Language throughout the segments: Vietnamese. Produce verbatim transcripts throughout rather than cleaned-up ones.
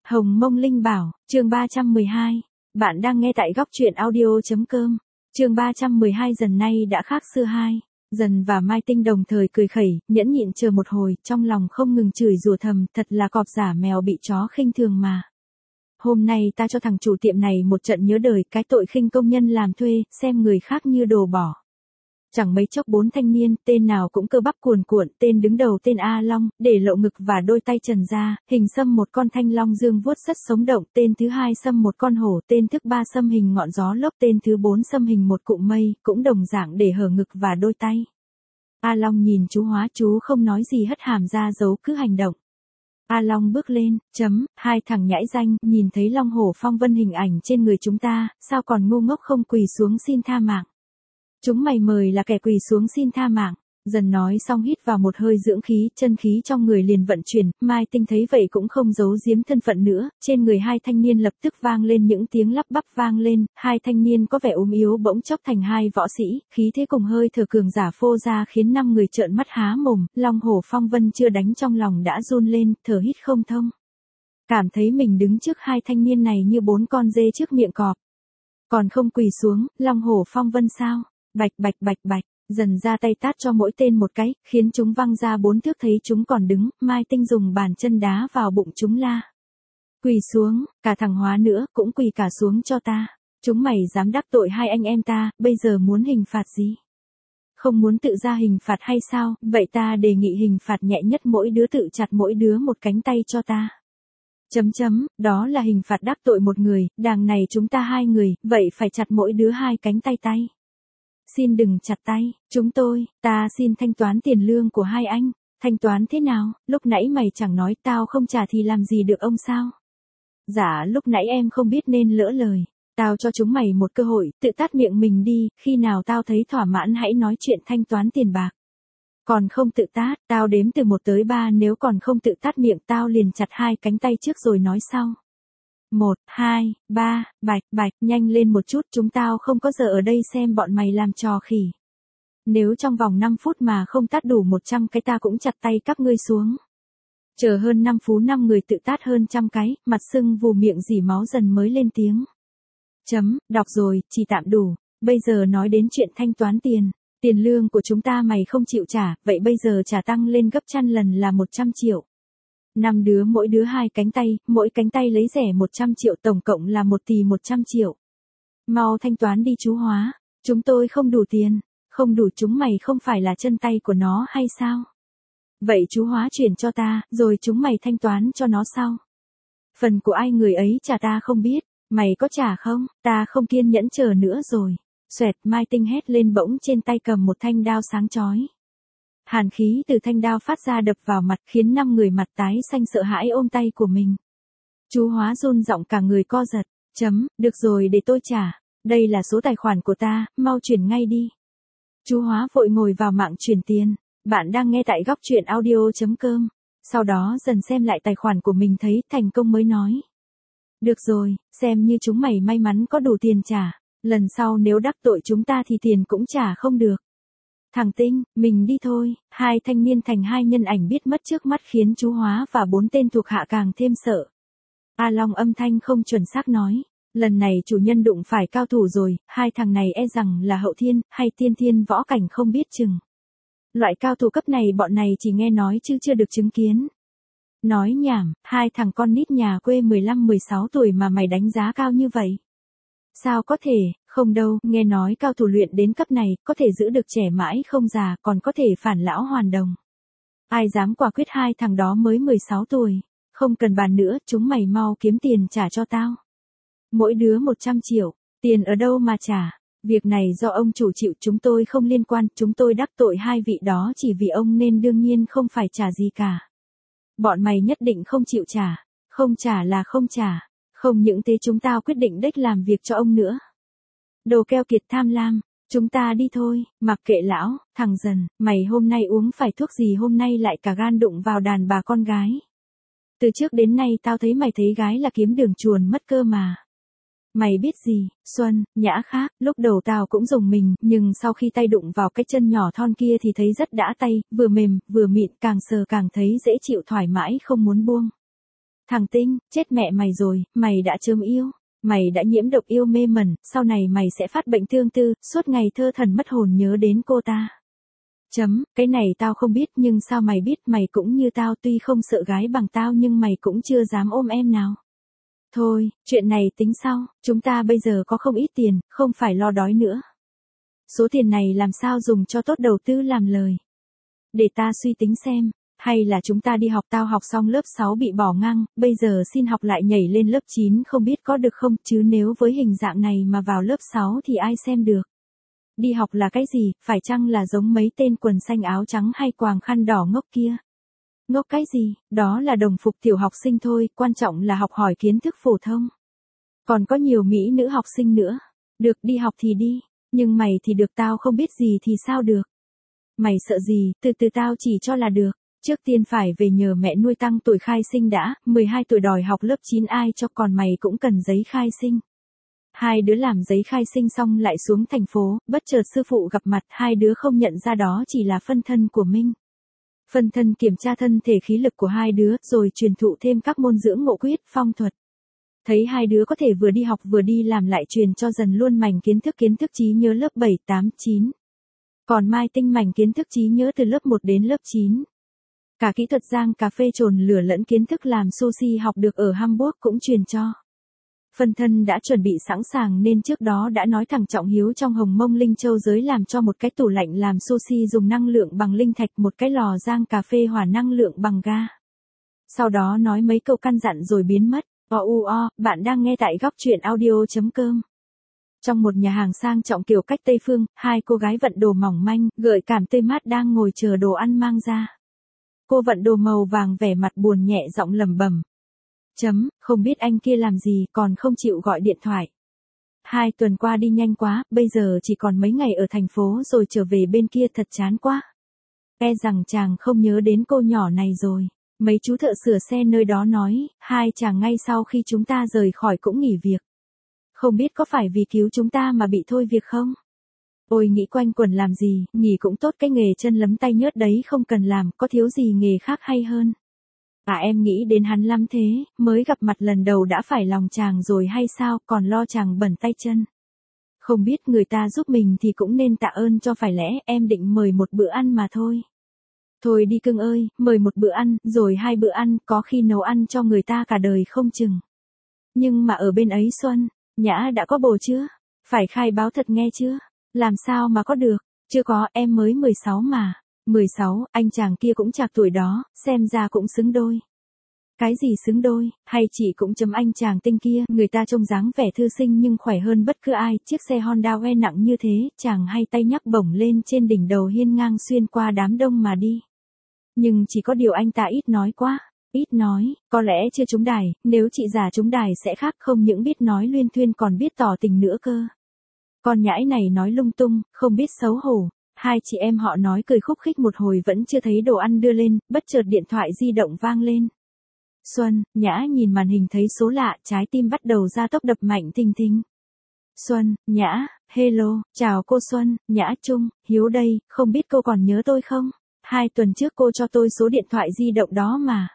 Hồng Mông Linh Bảo, chương ba trăm mười hai. Bạn đang nghe tại góc truyện audio.com. Chương ba trăm mười hai dần nay đã khác xưa hai. Dần và Mai Tinh đồng thời cười khẩy, nhẫn nhịn chờ một hồi, trong lòng không ngừng chửi rủa thầm, thật là cọp giả mèo bị chó khinh thường mà. Hôm nay ta cho thằng chủ tiệm này một trận nhớ đời, cái tội khinh công nhân làm thuê, xem người khác như đồ bỏ. Chẳng mấy chốc bốn thanh niên, tên nào cũng cơ bắp cuồn cuộn, tên đứng đầu tên A Long, để lộ ngực và đôi tay trần ra, hình xăm một con thanh long dương vuốt rất sống động, tên thứ hai xăm một con hổ, tên thứ ba xăm hình ngọn gió lốc, tên thứ bốn xăm hình một cụm mây, cũng đồng dạng để hở ngực và đôi tay. A Long nhìn chú Hóa, chú không nói gì hất hàm ra giấu cứ hành động. A Long bước lên, chấm, hai thằng nhãi danh, nhìn thấy Long Hổ Phong Vân hình ảnh trên người chúng ta, sao còn ngu ngốc không quỳ xuống xin tha mạng. Chúng mày mời là kẻ quỳ xuống xin tha mạng. Dần nói xong hít vào một hơi dưỡng khí, chân khí trong người liền vận chuyển, Mai Tinh thấy vậy cũng không giấu giếm thân phận nữa, trên người hai thanh niên lập tức vang lên những tiếng lắp bắp vang lên, hai thanh niên có vẻ ốm yếu bỗng chốc thành hai võ sĩ, khí thế cùng hơi thở cường giả phô ra khiến năm người trợn mắt há mồm, Long Hổ Phong Vân chưa đánh trong lòng đã run lên, thở hít không thông. Cảm thấy mình đứng trước hai thanh niên này như bốn con dê trước miệng cọp. Còn không quỳ xuống, Long Hổ Phong Vân sao? Bạch bạch bạch bạch, dần ra tay tát cho mỗi tên một cái, khiến chúng văng ra bốn thước, thấy chúng còn đứng, Mai Tinh dùng bàn chân đá vào bụng chúng la. Quỳ xuống, cả thằng Hóa nữa, cũng quỳ cả xuống cho ta. Chúng mày dám đắc tội hai anh em ta, bây giờ muốn hình phạt gì? Không muốn tự ra hình phạt hay sao, vậy ta đề nghị hình phạt nhẹ nhất mỗi đứa tự chặt mỗi đứa một cánh tay cho ta. Chấm chấm, đó là hình phạt đắc tội một người, đằng này chúng ta hai người, vậy phải chặt mỗi đứa hai cánh tay tay. Xin đừng chặt tay, chúng tôi, ta xin thanh toán tiền lương của hai anh. Thanh toán thế nào, lúc nãy mày chẳng nói, tao không trả thì làm gì được ông sao? Dạ lúc nãy em không biết nên lỡ lời, tao cho chúng mày một cơ hội, tự tát miệng mình đi, khi nào tao thấy thỏa mãn hãy nói chuyện thanh toán tiền bạc. Còn không tự tát, tao đếm từ một tới ba, nếu còn không tự tát miệng tao liền chặt hai cánh tay trước rồi nói sau. Một, hai, ba, bạch, bạch, nhanh lên một chút, chúng tao không có giờ ở đây xem bọn mày làm trò khỉ. Nếu trong vòng năm phút mà không tát đủ một trăm cái ta cũng chặt tay các ngươi xuống. Chờ hơn năm phút năm người tự tát hơn trăm cái, mặt sưng vù miệng dỉ máu dần mới lên tiếng. Chấm, đọc rồi, chỉ tạm đủ, bây giờ nói đến chuyện thanh toán tiền. Tiền lương của chúng ta mày không chịu trả, vậy bây giờ trả tăng lên gấp trăm lần là một trăm triệu. Năm đứa mỗi đứa hai cánh tay, mỗi cánh tay lấy rẻ một trăm triệu, tổng cộng là một tỷ một trăm triệu. Mau thanh toán đi chú Hóa, chúng tôi không đủ tiền, không đủ chúng mày không phải là chân tay của nó hay sao? Vậy chú Hóa chuyển cho ta, rồi chúng mày thanh toán cho nó sau. Phần của ai người ấy trả ta không biết, mày có trả không? Ta không kiên nhẫn chờ nữa rồi. Xoẹt, Mai Tinh hét lên bỗng trên tay cầm một thanh đao sáng chói. Hàn khí từ thanh đao phát ra đập vào mặt khiến năm người mặt tái xanh sợ hãi ôm tay của mình. Chú Hóa run giọng cả người co giật, chấm, được rồi để tôi trả, đây là số tài khoản của ta, mau chuyển ngay đi. Chú Hóa vội ngồi vào mạng chuyển tiền, bạn đang nghe tại góc truyện audio.com, sau đó dần xem lại tài khoản của mình thấy thành công mới nói. Được rồi, xem như chúng mày may mắn có đủ tiền trả, lần sau nếu đắc tội chúng ta thì tiền cũng trả không được. Thằng Tinh, mình đi thôi, hai thanh niên thành hai nhân ảnh biết mất trước mắt khiến chú Hóa và bốn tên thuộc hạ càng thêm sợ. A Long âm thanh không chuẩn xác nói, lần này chủ nhân đụng phải cao thủ rồi, hai thằng này e rằng là hậu thiên, hay tiên thiên võ cảnh không biết chừng. Loại cao thủ cấp này bọn này chỉ nghe nói chứ chưa được chứng kiến. Nói nhảm, hai thằng con nít nhà quê mười lăm mười sáu tuổi mà mày đánh giá cao như vậy. Sao có thể, không đâu, nghe nói cao thủ luyện đến cấp này, có thể giữ được trẻ mãi không già, còn có thể phản lão hoàn đồng. Ai dám quả quyết hai thằng đó mới mười sáu tuổi, không cần bàn nữa, chúng mày mau kiếm tiền trả cho tao. Mỗi đứa một trăm triệu, tiền ở đâu mà trả, việc này do ông chủ chịu, chúng tôi không liên quan, chúng tôi đắc tội hai vị đó chỉ vì ông nên đương nhiên không phải trả gì cả. Bọn mày nhất định không chịu trả, không trả là không trả. Không những thế chúng tao quyết định đếch làm việc cho ông nữa. Đồ keo kiệt tham lam, chúng ta đi thôi, mặc kệ lão, thằng Dần, mày hôm nay uống phải thuốc gì hôm nay lại cả gan đụng vào đàn bà con gái. Từ trước đến nay tao thấy mày thấy gái là kiếm đường chuồn mất cơ mà. Mày biết gì, Xuân, Nhã khác, lúc đầu tao cũng dùng mình, nhưng sau khi tay đụng vào cái chân nhỏ thon kia thì thấy rất đã tay, vừa mềm, vừa mịn, càng sờ càng thấy dễ chịu thoải mái không muốn buông. Thằng Tinh, chết mẹ mày rồi, mày đã chớm yêu. Mày đã nhiễm độc yêu mê mẩn, sau này mày sẽ phát bệnh tương tư, suốt ngày thơ thần mất hồn nhớ đến cô ta. Chấm, cái này tao không biết nhưng sao mày biết mày cũng như tao tuy không sợ gái bằng tao nhưng mày cũng chưa dám ôm em nào. Thôi, chuyện này tính sau, chúng ta bây giờ có không ít tiền, không phải lo đói nữa. Số tiền này làm sao dùng cho tốt đầu tư làm lời. Để ta suy tính xem, hay là chúng ta đi học tao học xong lớp sáu bị bỏ ngang, bây giờ xin học lại nhảy lên lớp chín không biết có được không chứ nếu với hình dạng này mà vào lớp sáu thì ai xem được. Đi học là cái gì, phải chăng là giống mấy tên quần xanh áo trắng hay quàng khăn đỏ ngốc kia? Ngốc cái gì, đó là đồng phục tiểu học sinh thôi, quan trọng là học hỏi kiến thức phổ thông. Còn có nhiều mỹ nữ học sinh nữa. Được đi học thì đi, nhưng mày thì được tao không biết gì thì sao được. Mày sợ gì, từ từ tao chỉ cho là được. Trước tiên phải về nhờ mẹ nuôi tăng tuổi khai sinh đã, mười hai tuổi đòi học lớp chín ai cho còn mày cũng cần giấy khai sinh. Hai đứa làm giấy khai sinh xong lại xuống thành phố, bất chợt sư phụ gặp mặt, hai đứa không nhận ra đó chỉ là phân thân của Minh. Phân thân kiểm tra thân thể khí lực của hai đứa, rồi truyền thụ thêm các môn dưỡng ngộ quyết, phong thuật. Thấy hai đứa có thể vừa đi học vừa đi làm lại truyền cho dần luôn mảnh kiến thức kiến thức trí nhớ lớp bảy, tám, chín. Còn Mai Tinh mảnh kiến thức trí nhớ từ lớp một đến lớp chín. Cả kỹ thuật rang cà phê trồn lửa lẫn kiến thức làm sushi học được ở Hamburg cũng truyền cho. Phân thân đã chuẩn bị sẵn sàng nên trước đó đã nói thằng Trọng Hiếu trong Hồng Mông Linh Châu giới làm cho một cái tủ lạnh làm sushi dùng năng lượng bằng linh thạch, một cái lò rang cà phê hỏa năng lượng bằng ga. Sau đó nói mấy câu căn dặn rồi biến mất. O U O, bạn đang nghe tại góc truyện audio.com. Trong một nhà hàng sang trọng kiểu cách Tây Phương, hai cô gái vận đồ mỏng manh, gợi cảm tươi mát đang ngồi chờ đồ ăn mang ra. Cô vận đồ màu vàng vẻ mặt buồn nhẹ giọng lẩm bẩm. Chấm, không biết anh kia làm gì còn không chịu gọi điện thoại. Hai tuần qua đi nhanh quá, bây giờ chỉ còn mấy ngày ở thành phố rồi trở về bên kia thật chán quá. E rằng chàng không nhớ đến cô nhỏ này rồi. Mấy chú thợ sửa xe nơi đó nói, hai chàng ngay sau khi chúng ta rời khỏi cũng nghỉ việc. Không biết có phải vì cứu chúng ta mà bị thôi việc không? Ôi nghĩ quanh quẩn làm gì, nghỉ cũng tốt, cái nghề chân lấm tay nhớt đấy không cần làm, có thiếu gì nghề khác hay hơn. À em nghĩ đến hắn lắm thế, mới gặp mặt lần đầu đã phải lòng chàng rồi hay sao, còn lo chàng bẩn tay chân. Không biết người ta giúp mình thì cũng nên tạ ơn cho phải lẽ, em định mời một bữa ăn mà thôi. Thôi đi cưng ơi, mời một bữa ăn, rồi hai bữa ăn, có khi nấu ăn cho người ta cả đời không chừng. Nhưng mà ở bên ấy Xuân, Nhã đã có bồ chưa? Phải khai báo thật nghe chưa? Làm sao mà có được? Chưa có, em mới mười sáu mà. mười sáu, anh chàng kia cũng chạc tuổi đó, xem ra cũng xứng đôi. Cái gì xứng đôi, hay chị cũng chấm anh chàng Tinh kia, người ta trông dáng vẻ thư sinh nhưng khỏe hơn bất cứ ai, chiếc xe Honda Way nặng như thế, chàng hay tay nhắc bổng lên trên đỉnh đầu hiên ngang xuyên qua đám đông mà đi. Nhưng chỉ có điều anh ta ít nói quá, ít nói, có lẽ chưa trúng đài, nếu chị già trúng đài sẽ khác, không những biết nói luyên thuyên còn biết tỏ tình nữa cơ. Con nhãi này nói lung tung, không biết xấu hổ. Hai chị em họ nói cười khúc khích một hồi vẫn chưa thấy đồ ăn đưa lên, bất chợt điện thoại di động vang lên. Xuân, Nhã nhìn màn hình thấy số lạ, trái tim bắt đầu ra tốc đập mạnh thình thình. Xuân, Nhã, hello, chào cô Xuân, Nhã Trung, Hiếu đây, không biết cô còn nhớ tôi không? Hai tuần trước cô cho tôi số điện thoại di động đó mà.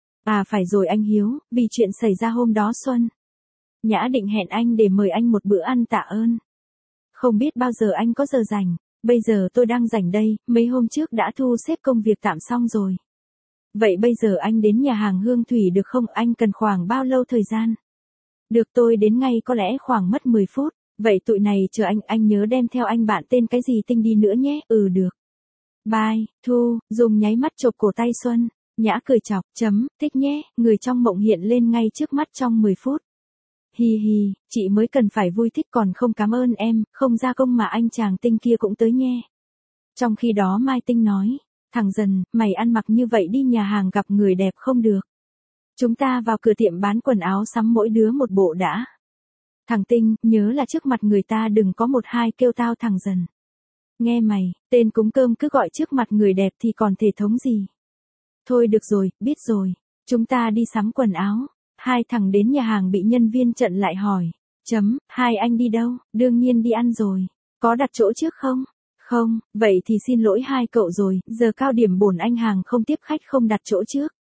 À phải rồi anh Hiếu, vì chuyện xảy ra hôm đó Xuân. Nhã định hẹn anh để mời anh một bữa ăn tạ ơn. Không biết bao giờ anh có giờ rảnh. Bây giờ tôi đang rảnh đây, mấy hôm trước đã thu xếp công việc tạm xong rồi. Vậy bây giờ anh đến nhà hàng Hương Thủy được không? Anh cần khoảng bao lâu thời gian? Được, tôi đến ngay, có lẽ khoảng mất mười phút. Vậy tụi này chờ anh, anh nhớ đem theo anh bạn tên cái gì Tinh đi nữa nhé. Ừ được. Bye, Thu, dùng nháy mắt chộp cổ tay Xuân. Nhã cười chọc, chấm, thích nhé, người trong mộng hiện lên ngay trước mắt trong mười phút. Hi hi, chị mới cần phải vui thích còn không cảm ơn em, không ra công mà anh chàng Tinh kia cũng tới nghe. Trong khi đó Mai Tinh nói, thằng Dần, mày ăn mặc như vậy đi nhà hàng gặp người đẹp không được. Chúng ta vào cửa tiệm bán quần áo sắm mỗi đứa một bộ đã. Thằng Tinh, nhớ là trước mặt người ta đừng có một hai kêu tao thằng Dần. Nghe mày, tên cúng cơm cứ gọi trước mặt người đẹp thì còn thể thống gì. Thôi được rồi, biết rồi, chúng ta đi sắm quần áo. Hai thằng đến nhà hàng bị nhân viên chặn lại hỏi. Chấm, hai anh đi đâu? Đương nhiên đi ăn rồi. Có đặt chỗ trước không? Không, vậy thì xin lỗi hai cậu rồi, giờ cao điểm bổn anh hàng không tiếp khách không đặt chỗ trước.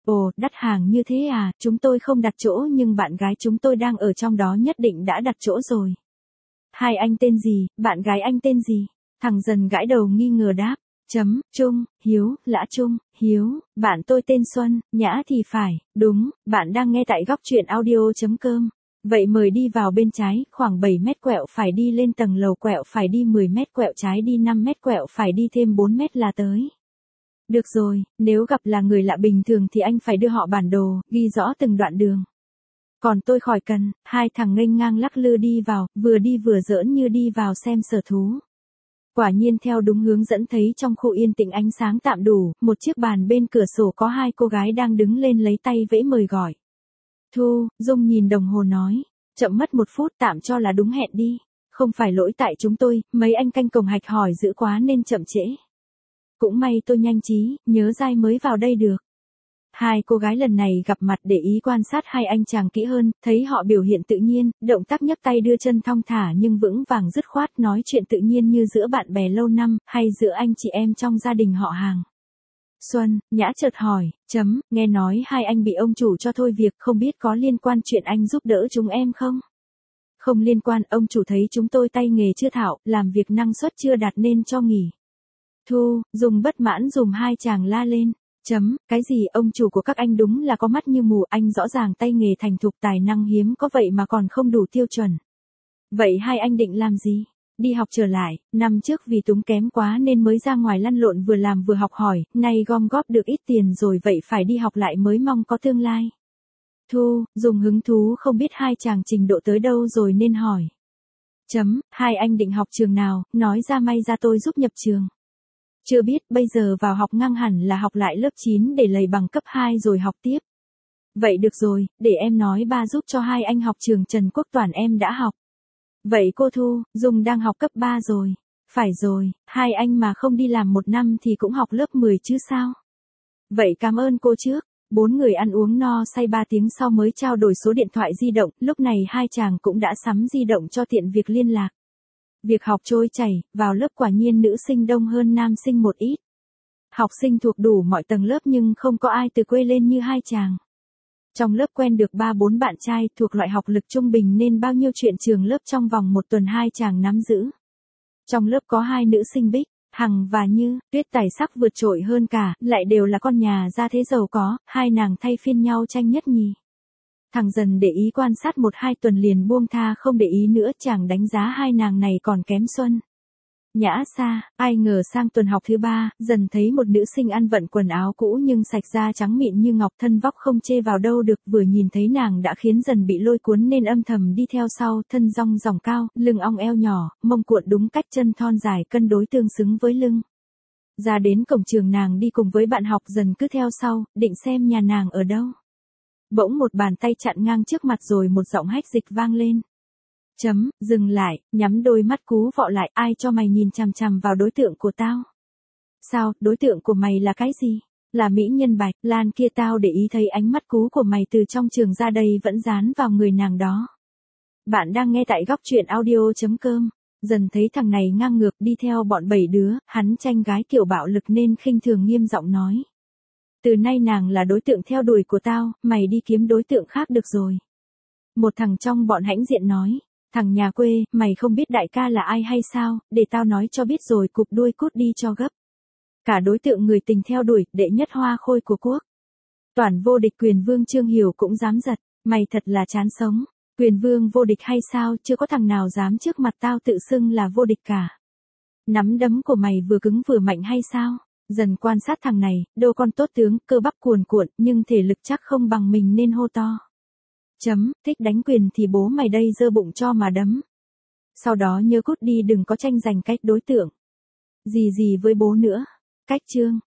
Ồ, đắt hàng như thế à, chúng tôi không đặt chỗ nhưng bạn gái chúng tôi đang ở trong đó nhất định đã đặt chỗ rồi. Hai anh tên gì, bạn gái anh tên gì? Thằng Dần gãi đầu nghi ngờ đáp. Chấm, Trung, Hiếu, Lã Trung, Hiếu, bạn tôi tên Xuân, Nhã thì phải, đúng, bạn đang nghe tại góc truyện audio.com. Vậy mời đi vào bên trái, khoảng bảy mét quẹo phải đi lên tầng lầu, quẹo phải đi mười mét, quẹo trái đi năm mét, quẹo phải đi thêm bốn mét là tới. Được rồi, nếu gặp là người lạ bình thường thì anh phải đưa họ bản đồ, ghi rõ từng đoạn đường. Còn tôi khỏi cần, hai thằng nghênh ngang lắc lư đi vào, vừa đi vừa giỡn như đi vào xem sở thú. Quả nhiên theo đúng hướng dẫn thấy trong khu yên tĩnh ánh sáng tạm đủ, một chiếc bàn bên cửa sổ có hai cô gái đang đứng lên lấy tay vẫy mời gọi. Thu, Dung nhìn đồng hồ nói, chậm mất một phút tạm cho là đúng hẹn đi, không phải lỗi tại chúng tôi, mấy anh canh cổng hạch hỏi dữ quá nên chậm trễ. Cũng may tôi nhanh trí, nhớ dai mới vào đây được. Hai cô gái lần này gặp mặt để ý quan sát hai anh chàng kỹ hơn, thấy họ biểu hiện tự nhiên, động tác nhấc tay đưa chân thong thả nhưng vững vàng dứt khoát, nói chuyện tự nhiên như giữa bạn bè lâu năm, hay giữa anh chị em trong gia đình họ hàng. Xuân, Nhã chợt hỏi, chấm, nghe nói hai anh bị ông chủ cho thôi việc, không biết có liên quan chuyện anh giúp đỡ chúng em không? Không liên quan, ông chủ thấy chúng tôi tay nghề chưa thạo, làm việc năng suất chưa đạt nên cho nghỉ. Thu, Dùng bất mãn dùm hai chàng la lên. Chấm, cái gì ông chủ của các anh đúng là có mắt như mù, anh rõ ràng tay nghề thành thục tài năng hiếm có vậy mà còn không đủ tiêu chuẩn. Vậy hai anh định làm gì? Đi học trở lại, năm trước vì túng kém quá nên mới ra ngoài lăn lộn vừa làm vừa học hỏi, nay gom góp được ít tiền rồi vậy phải đi học lại mới mong có tương lai. Thu, Dùng hứng thú không biết hai chàng trình độ tới đâu rồi nên hỏi. Chấm, hai anh định học trường nào, nói ra may ra tôi giúp nhập trường. Chưa biết, bây giờ vào học ngang hẳn là học lại lớp chín để lấy bằng cấp hai rồi học tiếp. Vậy được rồi, để em nói ba giúp cho hai anh học trường Trần Quốc Toản em đã học. Vậy cô Thu, Dung đang học cấp ba rồi. Phải rồi, hai anh mà không đi làm một năm thì cũng học lớp mười chứ sao. Vậy cảm ơn cô trước. Bốn người ăn uống no say ba tiếng sau mới trao đổi số điện thoại di động, lúc này hai chàng cũng đã sắm di động cho tiện việc liên lạc. Việc học trôi chảy, vào lớp quả nhiên nữ sinh đông hơn nam sinh một ít. Học sinh thuộc đủ mọi tầng lớp nhưng không có ai từ quê lên như hai chàng. Trong lớp quen được ba bốn bạn trai thuộc loại học lực trung bình nên bao nhiêu chuyện trường lớp trong vòng một tuần hai chàng nắm giữ. Trong lớp có hai nữ sinh Bích, Hằng và Như, Tuyết tài sắc vượt trội hơn cả, lại đều là con nhà gia thế giàu có, hai nàng thay phiên nhau tranh nhất nhì. Thằng Dần để ý quan sát một hai tuần liền buông tha không để ý nữa, chàng đánh giá hai nàng này còn kém Xuân. Nhã xa, ai ngờ sang tuần học thứ ba, Dần thấy một nữ sinh ăn vận quần áo cũ nhưng sạch da trắng mịn như ngọc, thân vóc không chê vào đâu được, vừa nhìn thấy nàng đã khiến Dần bị lôi cuốn nên âm thầm đi theo sau, thân rong ròng cao, lưng ong eo nhỏ, mông cuộn đúng cách, chân thon dài cân đối tương xứng với lưng. Ra đến cổng trường nàng đi cùng với bạn học, Dần cứ theo sau, định xem nhà nàng ở đâu. Bỗng một bàn tay chặn ngang trước mặt rồi một giọng hách dịch vang lên. Chấm, dừng lại, nhắm đôi mắt cú vọ lại, ai cho mày nhìn chằm chằm vào đối tượng của tao? Sao, đối tượng của mày là cái gì? Là mỹ nhân Bạch Lan kia, tao để ý thấy ánh mắt cú của mày từ trong trường ra đây vẫn dán vào người nàng đó. Bạn đang nghe tại góc truyện audio.com. Dần thấy thằng này ngang ngược đi theo bọn bảy đứa, hắn tranh gái kiểu bạo lực nên khinh thường nghiêm giọng nói. Từ nay nàng là đối tượng theo đuổi của tao, mày đi kiếm đối tượng khác được rồi. Một thằng trong bọn hãnh diện nói, thằng nhà quê, mày không biết đại ca là ai hay sao, để tao nói cho biết rồi, cụp đuôi cút đi cho gấp. Cả đối tượng người tình theo đuổi, đệ nhất hoa khôi của quốc. Toản vô địch quyền vương Trương Hiểu cũng dám giật, mày thật là chán sống. Quyền vương vô địch hay sao, chưa có thằng nào dám trước mặt tao tự xưng là vô địch cả. Nắm đấm của mày vừa cứng vừa mạnh hay sao? Dần quan sát thằng này, đô con tốt tướng, cơ bắp cuồn cuộn, nhưng thể lực chắc không bằng mình nên hô to. Chấm, thích đánh quyền thì bố mày đây giơ bụng cho mà đấm. Sau đó nhớ cút đi, đừng có tranh giành cách đối tượng. Gì gì với bố nữa. Cách chương,